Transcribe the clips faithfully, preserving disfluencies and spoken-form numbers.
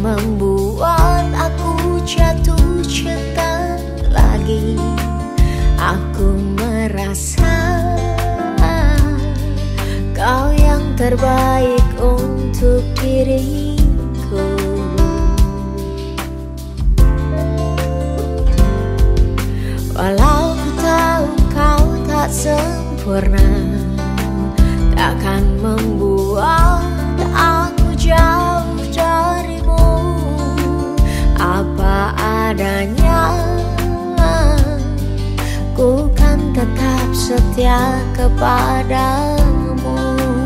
membuat aku jatuh cinta lagi. Aku merasa kau yang terbaik untuk diriku. Walau ku tahu kau tak sempurna, takkan membuat aku jauh darimu. Apa adanya, ku kan tetap setia kepadamu.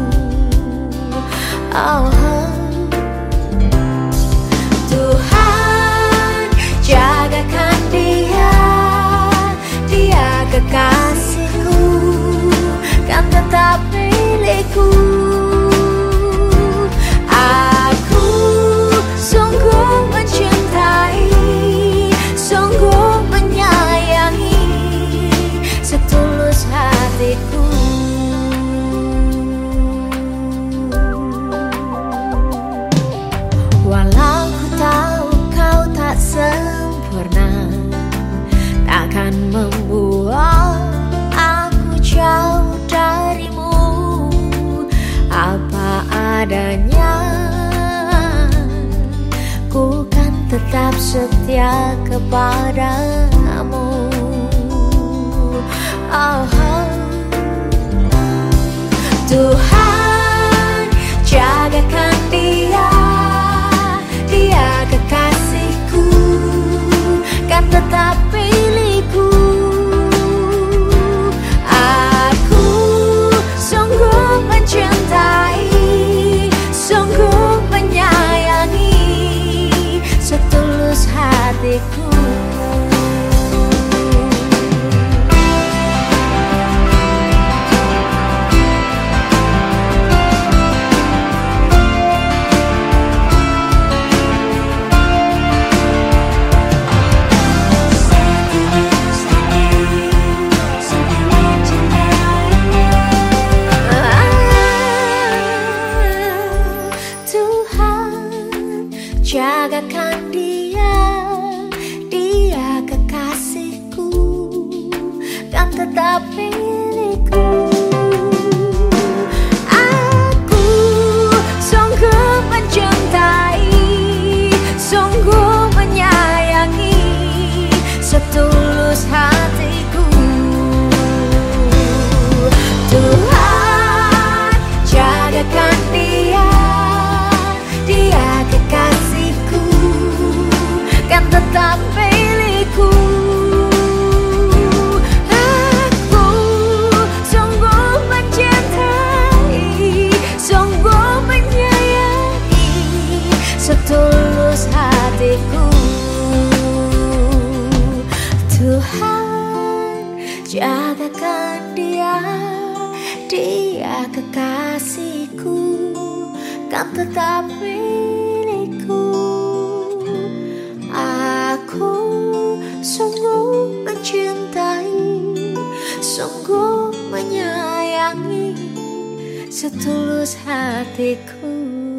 Oh, Tuhan, jagakan dia, dia kekasihku, kan tetap milikku. Aku sungguh mencintai, sungguh menyayangi, setulus hatiku. Walau ku tahu kau tak sempurna, takkan membuat aku jauh darimu. Apa adanya, ku kan tetap setia kepadamu. Oh, Tuhan, jagakan dia, dia kekasihku, kan tetap milikku. Aku sungguh mencintai, sungguh menyayangi, setulus hatiku. Jagakan dia, dia kekasihku, kan tetap milikku. Aku sungguh mencintai, sungguh menyayangi, setulus hatiku. Tuhan, jagakan dia, dia kekasihku, kan tetap milikku. Aku sungguh mencintai, sungguh menyayangi, setulus hatiku. Tuhan, jagakan dia, dia kekasihku, kan tetap milikku. Aku sungguh mencintai, sungguh menyayangi, setulus hatiku.